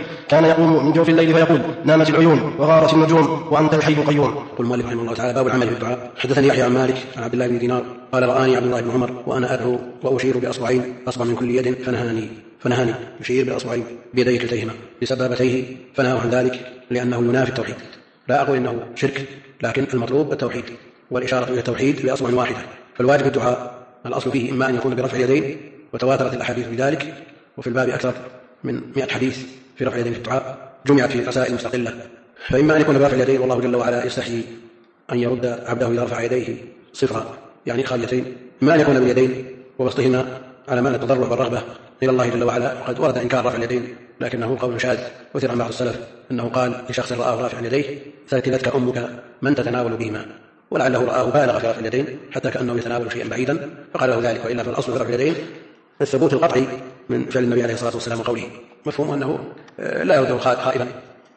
من جوف الليل فيقول: نامت العيون وغارت النجوم وأنت الحي القيوم. قل مالك رحمه الله تعالى: باب العمل في الدعاء. حدثني يحيى عن مالك عن عبد الله بن دينار قال: رآني عبد الله بن عمر وأنا أدعو وأشير بأصبعين أصبع من كل يد فنهاني يشير بأصبعين بيديه كلتيهما بسبابتيه فنهاه عن ذلك لأنه ينافي التوحيد. لا أقول إنه شرك، لكن المطلوب التوحيد والإشارة إلى التوحيد بأصبع واحدة. فالواجب الدعاء الأصل فيه إما أن يكون برفع اليدين، وتواترت الأحاديث بذلك، وفي الباب أكثر من 100 حديث في رفع اليدين في الدعاء جمعت في رسائل مستقلة. فإما أن يكون برفع اليدين والله جل وعلا يستحيي أن يرد عبده إذا رفع يديه صفرا يعني خاليتين، إما أن يكون باليدين وبسطهما على معنى التضرع والرغبة إلى الله جل وعلا. وقد ورد إنكار رفع اليدين لكنه قول شاذ وثر عن بعض السلف أنه قال لشخص رآه رافعا يديه: ثكلتك أمك من تتناول بهما، ولعله رآه بالغ في رفع اليدين حتى كأنه يتناول شيئا بعيدا فقال له ذلك. وإلا فالأصل في رفع اليدين الثبوت القطعي من فعل النبي عليه الصلاة والسلام وقوله. مفهوم أنه لا يرده خائبا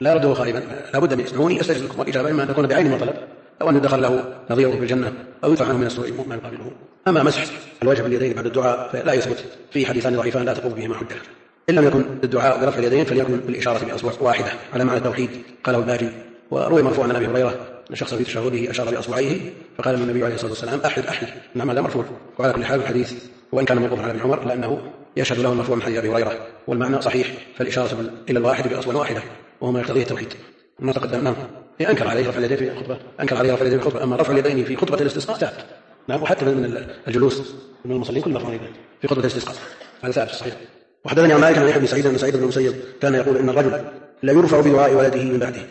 لا بد من اسمعوني أستجب لكم، والإجابة إما أن تكون بعين وطلب أو أن يدخل له نظيره في الجنة أو يدفع عنه من السوء ما يقابله. أما مسح الوجه باليدين بعد الدعاء فلا يثبت، فيه حديثان ضعيفان لا تقوم بهما حجة. إن لم يكن الدعاء برفع اليدين فليكن بالإشارة بأصبع واحدة على معنى التوحيد، قاله الباجي. وروي مرفوعا عن أبي هريرة أن شخصا في تشهده أشار بأصبعيه فقال النبي عليه الصلاة والسلام: أحد. نعم هذا مرفوع. وعلى كل حال الحديث وإن كان موقوفا على ابن عمر لأنه يشهد له المرفوع من حديث أبي هريرة، والمعنى صحيح، فالإشارة إلى الواحد بأصبع واحدة وهو ما يقتضيه التوحيد. ما تقدم. نعم أنكر عليه رفع اليدين في خطبة، أما رفع اليدين في خطبة الاستسقاء ثابت. نعم وحتى من الجلوس من المصلين كل مرة في خطبة الاستسقاء هذا ثابت صحيح. وحدثني عن مالك عن يحيى بن سعيد أن سعيد بن المسيب كان يقول: إن الرجل لا يرفع بدعاء ولده من بعده.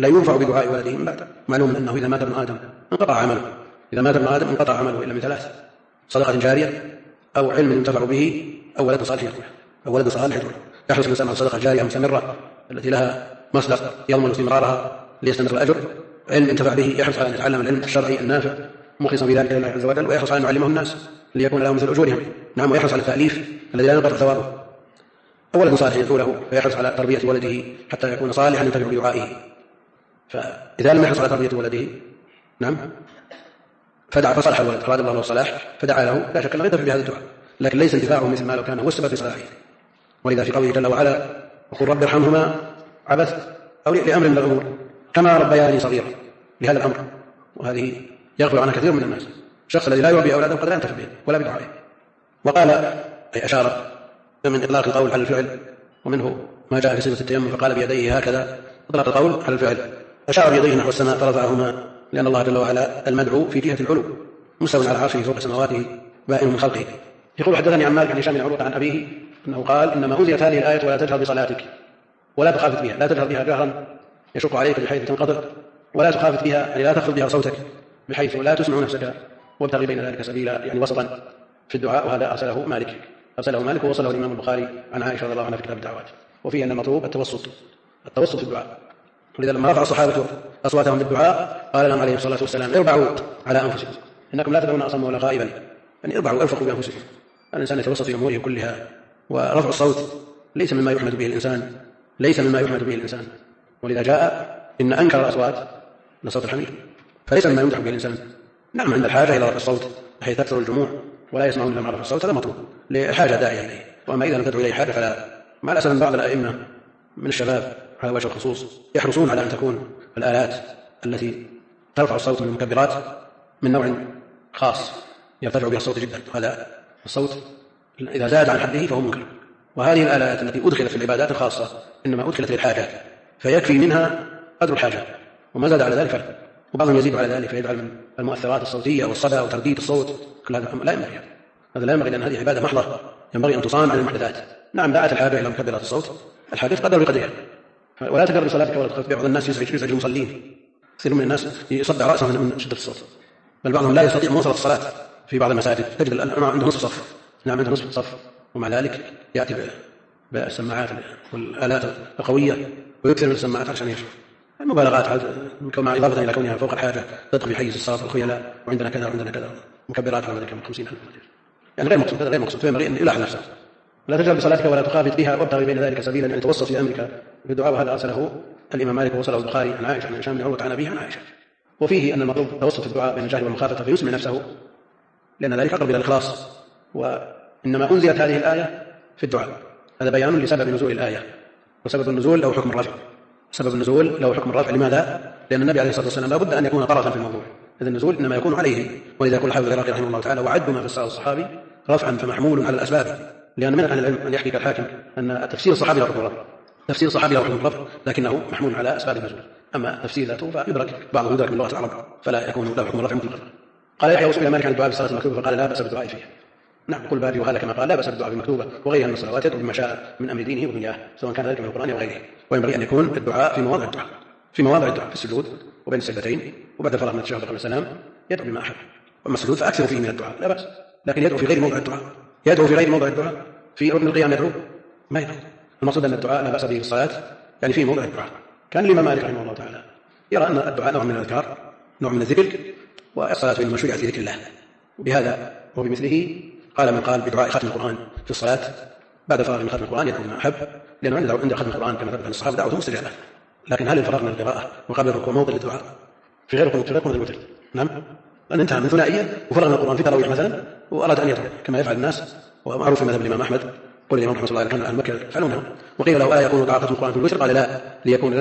معلوم أنه إذا مات ابن آدم انقطع عمله إلا من ثلاث: صدقة جارية، أو علم ينتفع به، أو ولد صالح يدعو. يحرص الإنسان على الصدقة الجارية المستمرة التي لها مصدر يضمن استمرارها ليستمر الأجر. علم ينتفع به، يحرص على أن يتعلم العلم الشرعي النافع مخلصا بذلك لله عز وجل، ويحرص على أن يعلمه الناس ليكون لهم مثل أجورهم. نعم ويحرص على التأليف الذي لا ينقطع ثوابه. أو ولد صالح يدعو له، فيحرص على تربية ولده حتى يكون صالحا ينتفع بدعائه. فإذا لم يحرص على تربية ولده نعم فصلح الولد، أراد الله له الصلاح فدعا له، لا شك أنه ينتفع بهذا الدعاء، لكن ليس انتفاعه مثل ما لو كان هو السبب في صلاحه. ولذا في قوله جل وعلا: وقل رب ارحمهما عبث أو لأمر من الأمور كما ربياني صغيرا، لهذا الأمر. وهذه يغفل عنها كثير من الناس. الشخص الذي لا يربي أولاده قد لا ينتفع به ولا بدعائه. وقال أي أشار من إطلاق القول على الفعل، ومنه ما جاء في صفة التيمم فقال بيديه هكذا، إطلاق القول على الفعل. أشار بيديه نحو السماء فرفعهما، لأن الله جل وعلا المدعو في جهة العلو مستوى على عرشه فوق سماواته بائن من خلقه. يقول: حدثني عن مالك عن هشام بن عروة عن أبيه أنه قال: إنما أنزلت هذه الآية ولا تجهر بصلاتك ولا تخافت بها، لا تجهر بها جهرا يشق عليك بحيث تنقطع، ولا تخافت بها يعني لا تخفض بها صوتك بحيث لا تسمع نفسك، وابتغي بين ذلك سبيلا يعني وسطا في الدعاء. وهذا أرسله مالك ووصله الإمام البخاري عن عائشة رضي الله عنها في كتاب الدعوات. وفيه أن المطلوب التوسط في الدعاء. ولذا لما رفع الصحابة أصواتهم بالدعاء قال لهم عليه الصلاة والسلام: اربعوا على أنفسكم إنكم لا تدعون أصم ولا غائبا، يعني اربعوا أنفقوا بأنفسكم. الإنسان يتوسط في أموره كلها، ورفع الصوت ليس مما يحمد به الإنسان، ولذا جاء إن أنكر الأصوات لصوت الحمير، فليس مما يمدح به الإنسان. نعم عند الحاجة إلى رفع الصوت بحيث تكثر الجموع ولا يسمعون إلا مع رفع الصوت، هذا مطلوب للحاجة داعية إليه. وأما إذا لم تدعو إليه حاجة فلا. مع الأسف أن بعض الأئمة من الشباب على وجه الخصوص يحرصون على أن تكون الآلات التي ترفع الصوت من المكبرات من نوع خاص يرتفع بها الصوت جدا. هذا الصوت إذا زاد عن حده فهو منكر. وهذه الآلات التي أدخلت في العبادات الخاصة إنما أدخلت للحاجات، فيكفي منها قدر الحاجة، وما زاد على ذلك فلا. وبعضهم يزيد على ذلك فيجعل من المؤثرات الصوتية والصدى وترديد الصوت، كل هذا لا ينبغي. هذا لا ينبغي، لأن هذه عبادة محضة ينبغي أن تصان عن المحدثات. نعم دعت الحاجة إلى مكبرات الصوت، الحاجة قدر بقدرها، ولا تجر بصلاتك ولا تخفف. بعض الناس يزعج المصلين، كثير من الناس يصدع رأسه من شدة الصوت، بل بعضهم لا يستطيع مواصلة الصلاة في بعض المساجد. تجد الآن عنده نصف صف، نعم عنده نصف صف، ومع ذلك يأتي بالسماعات والآلات القوية ويكثر من السماعات عشان يشوف المبالغات، مع إضافة إلى كونها فوق الحاجة تدخل في حيز الصرف الخيلاء، وعندنا كذا وعندنا كذا، مكبرات على ذلك 50,000 يعني غير مقصود. هذا غير مقصود، فينبغي أن يلاحظ نفسه. لا تجعل بصلاتك ولا تخافت بها، وابتغي بين ذلك سبيلا يعني توسط في أمرك بالدعاء. وهذا أرسله الإمام مالك ووصله البخاري عن عائشة عن هشام بن عروة عن أبيه عن عائشة. وفيه أن المطلوب التوسط في الدعاء بين الجهل والمخافة فيسمع نفسه، لأن ذلك أقرب إلى الإخلاص. وإنما أنزلت هذه الآية في الدعاء، هذا بيان لسبب نزول الآية، وسبب النزول له حكم الرفع. سبب النزول له حكم الرفع، لماذا؟ لأن النبي عليه الصلاة والسلام لابد أن يكون طرفا في الموضوع، إذا النزول إنما يكون عليه. ولذا يقول الحافظ العراقي رحمه الله تعالى: وعد ما فسره الصحابي رفعا فمحمول على الأسباب. لأن من أهل العلم أن يحكي كالحاكم أن تفسير الصحابي له حكم الرفع، تفسير الصحابي له حكم الرفع، لكنه محمول على أسباب النزول. أما تفسير ذاته فيدرك بعضه يدرك من لغة العرب، فلا يكون له حكم الرفع مطلقا. قال يحيى: وسئل مالك عن الدعاء بالصلاة المكتوبة فقال: لا بأس بالدعاء فيها. نعم قل بابي، وهذا كما قال: لا بأس بالدعاء بالمكتوبة وغيرها من الصلوات، يدعو بما شاء من أمر دينه ودنياه، سواء كان ذلك من القرآن أو غيره. وينبغي أن يكون الدعاء في مواضع الدعاء، في السجود وبين السجدتين وبعد الفراغ من التشهد قبل السلام يدعو بما أحب. أما السجود فأكثر فيه من الدعاء لا بأس، لكن يدعو في غير موضع الدعاء، في ركن القيام يدعو ما يدعو. المقصود أن الدعاء لا بأس به في الصلاة، يعني في موضع الدعاء. كان الإمام مالك رحمه الله تعالى يرى أن الدعاء نوع من الأذكار، نوع من الذكر، والصلاة إنما شرعت في ذكر الله. بهذا وبمثله قال من قال بدعاء ختم القرآن في الصلاة بعد الفراغ من ختم القرآن يدعو ما أحب، لأنه عند ختم القرآن كما ثبت عن الصحابة دعوة مستجابة. لكن هل الفراغ من القراءة وقبل الركوع موضع للدعاء في غير قنوت الوتر؟ نعم، أن انتهى من ثنائية وفرغ من القرآن في تراويح مثلا وأراد أن يدعو كما يفعل الناس، ومعروف في مذهب الإمام أحمد قول الإمام محمد صلى الله عليه وسلم أهل مكة يفعلونه. وقيل له: يكون دعاء ختم القرآن في الوتر؟ قال: لا، ليكون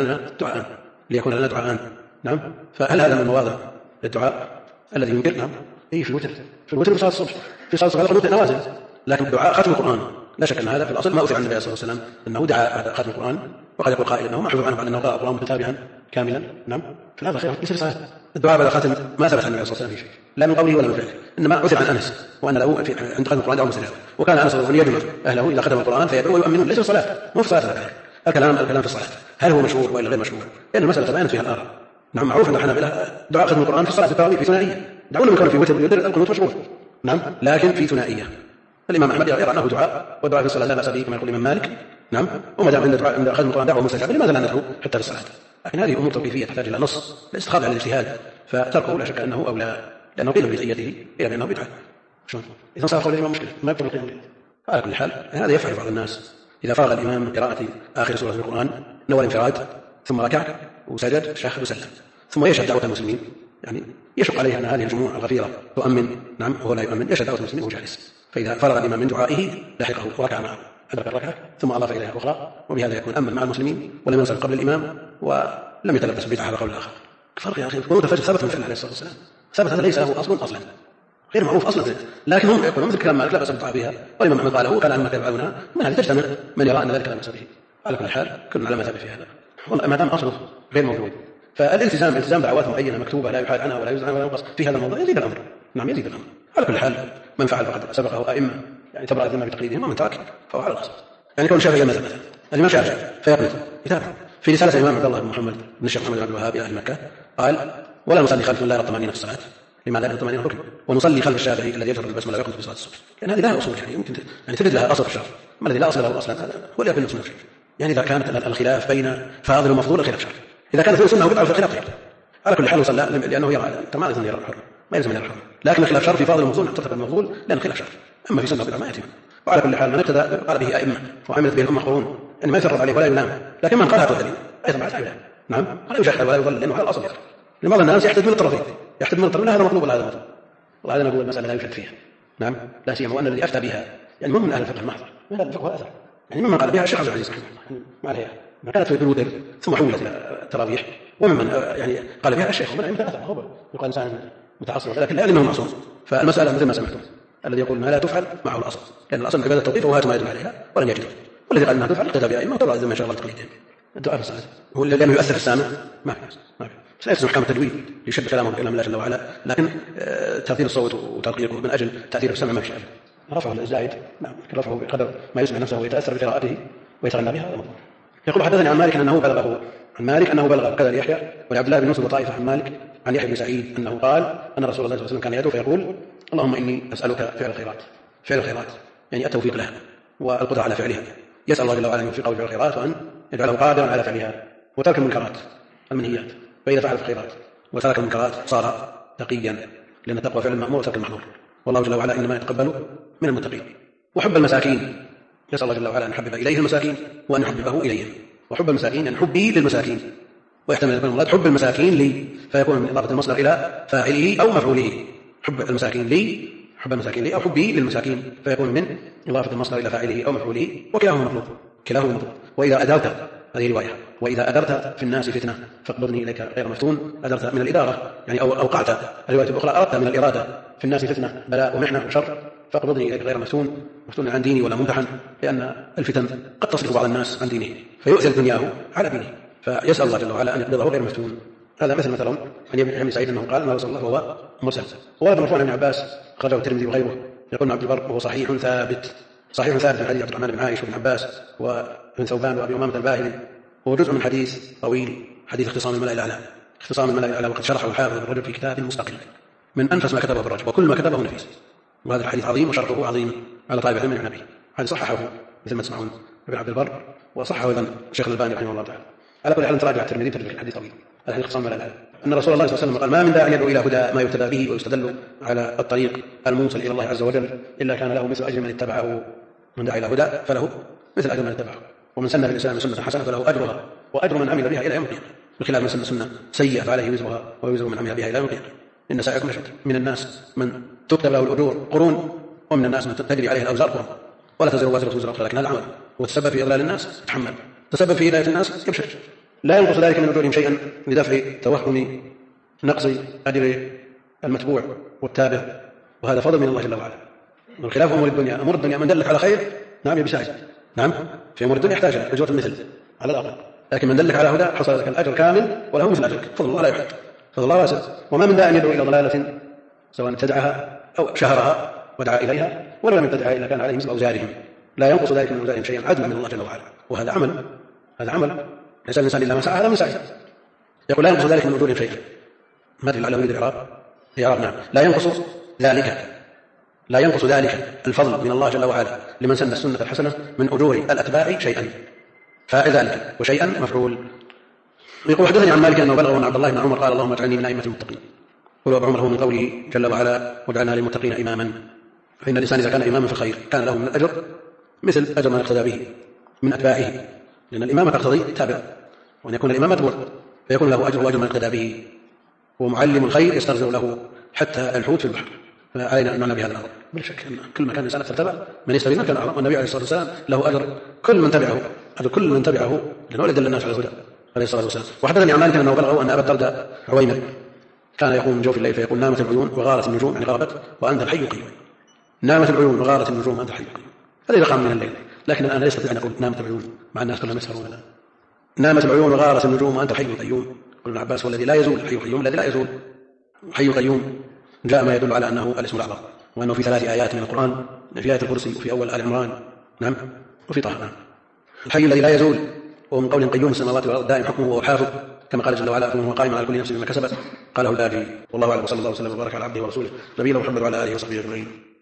لنا دعاء. نعم، فهل هذا من مواضع الدعاء الذي ينكر؟ نعم، في الوتر في صلاة الصبح، في صلاة الصبح قنوت نوازل. لكن دعاء ختم القرآن لا شك أن هذا في الأصل ما أثر عن النبي صلى الله عليه وسلم أنه دعا بعد ختم القرآن، وقد يقول قائل أنه محفوظ عنه بعد أنه قرأ القرآن متتابعا كاملا. نعم، فهذا خير ليس صحيح. الدعاء بعد ختم ما ثبت عن النبي صلى الله عليه وسلم في شيء، لا من قوله ولا من فعله، إنما أثر عن أنس وأن له عند ختم القرآن دعوة مستجابة، وكان أنس رضي الله عنه يدعو أهله إذا ختم القرآن فيدعو ويؤمنون، ليس الصلاة مو في الصلاة. الكلام في الصلاة هل هو مشهور ولا غير مشهور؟ لأن المسألة تبين فيها الآراء. نعم، معروف أن الحنابلة دعاء ختم القرآن في الصلاة في التراويح في ثنائية، دعونا من كان في وتر يدر القنوت مشهور. نعم، لكن في ثنائية. الإمام أحمد يرى أنه دعاء، والدعاء في الصلاة لا بأس به كما يقول الإمام مالك. نعم، وما دام عند ختم القرآن دعوة مستجابة لماذا لا ندعو حتى في الصلاة؟ لكن هذه أمور توقيفية تحتاج إلى نص، الاستخاذ على الاجتهاد، فتركه لا شك أنه أولى، لأنه قيل بتحيته إلى بأنه بدعة. شلون؟ إذا صار قول الإمام مشكلة ما يقبل القيام الليل. على كل حال هذا يفعل بعض الناس إذا فرغ الإمام من قراءة آخر سورة القرآن نوى الانفراد ثم ركع وسجد شاخ وسلم، ثم يشهد دعوة المسلمين، يعني يشق عليه أن هذه الجموع الغفيرة تؤمن، نعم وهو لا يؤمن، يشهد دعوة المسلمين وهو جالس، فإذا فرغ الإمام من دعائه لحقه وركع معه، أدرك الركعة ثم أضاف إليها الأخرى، وبهذا يكون أمن مع المسلمين ولم ينصرف قبل الإمام ولم يتلبس بدعة على قول الآخر. فرق يا أخي، قنوت الفجر ثبت من فعل عليه الصلاة والسلام، ثبت، هذا ليس له أصلا غير معروف أصلا، لكن هم يقولون مثل كلام مالك لا بأس بالدعاء بها، والإمام أحمد قاله كان عما يفعلونها، من هذه تجتمع من يرى أن ذلك لا بأس به. على كل حال كل العلماء ثابت في هذا، والله ما دام أصله غير موجود، فالالتزام دعوات معينة مكتوبة لا يحاد عنها ولا يزعل ولا ينقص في هذا الموضوع يزيد الأمر. نعم يزيد الأمر. على كل حال من فعل فقد سبقه أئمة يعني تبرأ الذمة بتقليدهم، ومن ترك فهو على الأصل. يعني كون الشافعي مثلا الإمام شافعي فيقول كتابه في رسالة الإمام عبد الله بن محمد بن الشيخ محمد بن عبد الوهاب إلى أهل مكة قال: ولا نصلي خلف من لا يرى الطمأنينة في الصلاة لما لا يرى الطمأنينة ركن، ونصلي خلف الشافعي الذي يجهر بالبسملة ويقنط في صلاة الصبح. يعني هذه لها أصول، يعني يمكن يعني تجد لها أصل في الشرع، ما الذي لا أصل له أصلا هذا هو اللي يقبل السنة. يعني إذا كانت الخلاف بين فاضل ومفضول الخلاف شرعي، إذا كانت في سنة وبدعة فالخلاف خير. على كل حال وصلى لأنه يرى ما يلزم يرى الحر، ما يلزم يرى الحر، لكن الخلاف شرعي في فاضل ومفضول ترتكب المفضول لأن الخلاف شرعي. أما في سنة وبدعة ما يتم. وعلى كل حال من ابتدى قال به أئمة وعملت به الأمة قرون، يعني ما يفرض عليه ولا يلام، لكن من قالها دليل أيضا بعد يلام. نعم، ولا يجحد ولا يضل، لأنه على الأصل يقرأ. لبعض الناس يحتج من الطرفين، يحتج من الطرفين، هذا مطلوب ولا هذا مطلوب. والله هذا نقول المسألة لا يشد فيها. نعم، لا سيما وأن الذي أفتى بها يعني من أهل الفقه المحض، من أهل الفقه والأثر، يعني ممن قال بها الشيخ عبد العزيز رحمه الله ما عليها، ما كانت في الوتر ثم حولت إلى التراويح، وممن يعني قال بها الشيخ ومن مثل أثر هو يقال إنسان متعصب، لكن لا لأنه معصوم. فالمسألة مثل ما سمعتم، الذي يقول ما لا تفعل معه الأصل، لأن الأصل عبادة التوقيف وهات ما يدل عليها ولم يجد، والذي قال أنها تفعل اقتدى بأئمة وطلع ما شاء الله تقليدهم. الدعاء في الصلاة هو لأنه يؤثر في السامع ما في سيسمع أحكام التجويد يشد كلامه بكلام الله جل وعلا، لكن تأثير الصوت وترقيقه من أجل تأثير السمع ما في شيء. رفعه الزائد نعم، رفعه بقدر ما يسمع نفسه ويتأثر بقراءته ويتغنى بها. يقول حدثني عن مالك أنه بلغه عن مالك أنه بلغ كذا يحيى ولعبد الله بن يوسف وطائفة عن مالك عن يحيى بن سعيد أنه قال أن رسول الله صلى الله عليه وسلم كان يدعو فيقول: اللهم إني أسألك فعل الخيرات يعني التوفيق لها والقدرة على فعلها. يسأل الله جل وعلا أن يوفقه في فعل الخيرات وأن يجعله قادرا على فعلها، وترك المنكرات المنهيات، فإذا فعل الخيرات وترك المنكرات صار تقيا، لأن التقوى فعل المأمور وترك المحظور، والله جل وعلا إنما يتقبل من المتقين. وحب المساكين، يسأل الله جل وعلا أن يحبب إليه المساكين وأن يحببه إليهم. وحب المساكين يعني حبي للمساكين، ويحتمل أن يكون المراد حب المساكين لي فيكون من إضافة المصدر إلى فاعله أو مفعوله. حب المساكين لي أو حبي للمساكين فيكون من إضافة المصدر إلى فاعله أو مفعوله، وكلاهما مطلوب. وإذا أدرت، هذه رواية، وإذا أدرت في الناس فتنة فاقبضني إليك غير مفتون. أدرت من الإدارة يعني أو أوقعت، الرواية الأخرى أردت من الإرادة في الناس فتنة بلاء ومحنة وشر فاقبضني إليك غير مفتون عن ديني ولا ممتحن، لأن الفتن قد تصرف بعض الناس عن دينه فيؤثر دنياه على دينه، فيسأل الله جل وعلا أن يقبضه غير مفتون. هذا مثلا عن ابن سعيد أنه قال: أن رسول الله هو مرسل. وورد مرفوعا عن ابن عباس خرجه الترمذي وغيره، يقول عبد البر وهو صحيح ثابت من حديث عبد الرحمن بن عائشة وابن عباس وابن ثوبان وأبي أمامة الباهلي، وهو جزء من حديث طويل، حديث اختصام الملأ الأعلى، وقد شرحه الحافظ ابن رجب في كتاب مستقل من أنفس ما كتبه ابن رجب، وكل ما كتبه نفيس. وهذا الحديث عظيم وشرحه عظيم على طالب العلم يعنى به. هذا صححه مثل ما تسمعون ابن عبد البر، وصححه أيضا الشيخ الألباني رحمه الله تعالى. على كل حال تراجع الترمذي في الحديث طويل، هذا حديث اختصام الملأ الأعلى، أن رسول الله صلى الله عليه وسلم قال: ما من داع يدعو إلى هدى ما يهتدى به ويستدل على الطريق الموصل إلى الله عز وجل إلا كان له مثل أجر من اتبعه. من دعا إلى هدى فله مثل أجر من اتبعه، ومن سن في الإسلام سنة حسنة فله أجرها وأجر من عمل بها إلى يوم القيامة، بخلاف من سن سنة سيئة فعليه وزرها ووزر من عمل بها إلى يوم القيامة. إن سائركم لشتى، من الناس من تكتب له الأجور قرون، ومن الناس من تجري عليه الأوزار قرون، ولا تزر وازرة وزر أخرى، لكن هذا عمل، وتسبب في إضلال الناس تحمل، تسبب في هداية الناس يبشر، لا ينقص ذلك من أجورهم شيئا لدفع توهم نقص أجر المتبوع والتابع، وهذا فضل من الله جل وعلا. والخلاف أمور الدنيا من دلك على خير نعم بساعد، نعم في أمور الدنيا يحتاج أجرة المثل على الأقل، لكن من دلك على هدى حصل لك الأجر كامل وله مثل أجرك، فضل الله لا يحد، فضل الله واسع. وما من داع يدعو إلى ضلالة سواء ابتدعها أو شهرها ودعا إليها ولو لم يبتدعها إلا كان عليه مثل أوزارهم، لا ينقص ذلك من أوزارهم شيئا، عدلا من الله جل وعلا. وهذا عمل ليس الإنسان إلا ما سعى، هذا من سعيه. يقول: لا ينقص ذلك من أجورهم شيئا. ما أدري لعله يريد الإعراب نعم، لا ينقص ذلك الفضل من الله جل وعلا لمن سن السنة الحسنة من أجور الأتباع شيئا، فاعل ذلك وشيئا مفعول. يقول: حدثني عن مالك أنه بلغه عن عبد الله بن عمر قال: اللهم اجعلني من أئمة المتقين. ولو عمر هو من قوله جل وعلا: واجعلنا للمتقين إماما. فإن الإنسان إذا كان إماما في الخير كان له من الأجر مثل أجر من اقتدى به من أتباعه، لأن الإمامة تقتضي تابع، وأن يكون الإمام متبوع فيكون له أجر وأجر من اقتدى به، ومعلم الخير يسترزق له حتى الحوت في البحر. فعلينا أن نعنى بهذا الأمر بلا شك، أن كل ما كان الإنسان أكثر تبع من يستفيد كان أعظم. والنبي عليه الصلاة والسلام له أجر كل من تبعه لأنه يدل الناس على الهدى عليه الصلاة والسلام. وحدثني عن مالك أنه بلغه أن أبا الدرداء عويمر كان يقوم من جوف الليل فيقول: نامت العيون وغارت النجوم، يعني غابت وأنت الحي القيوم. نامت العيون وغارت النجوم وأنت الحي القيوم، هذا إذا قام من الليل، لكن الآن لا يستطيع أن يقول نامت العيون مع الناس كلهم يسهرون. نامت العيون وغارت النجوم وأنت الحي القيوم. يقول ابن عباس: والذي لا يزول الحي القيوم، الذي لا يزول حي القيوم جاء ما يدل على أنه الاسم الأعظم، وأنه في 3 آيات من القرآن، في آية الكرسي وفي أول آل عمران نعم وفي طه. الحي الذي لا يزول ومن قول قيوم السماوات والأرض دائم حكمه وهو حافظ كما قال جل وعلا ثم هو قائم على كل نفس بما كسبت قاله الباقي. والله أعلم، وصلى الله وسلم وبارك على عبده ورسوله نبينا محمد وعلى آله وصحبه أجمعين.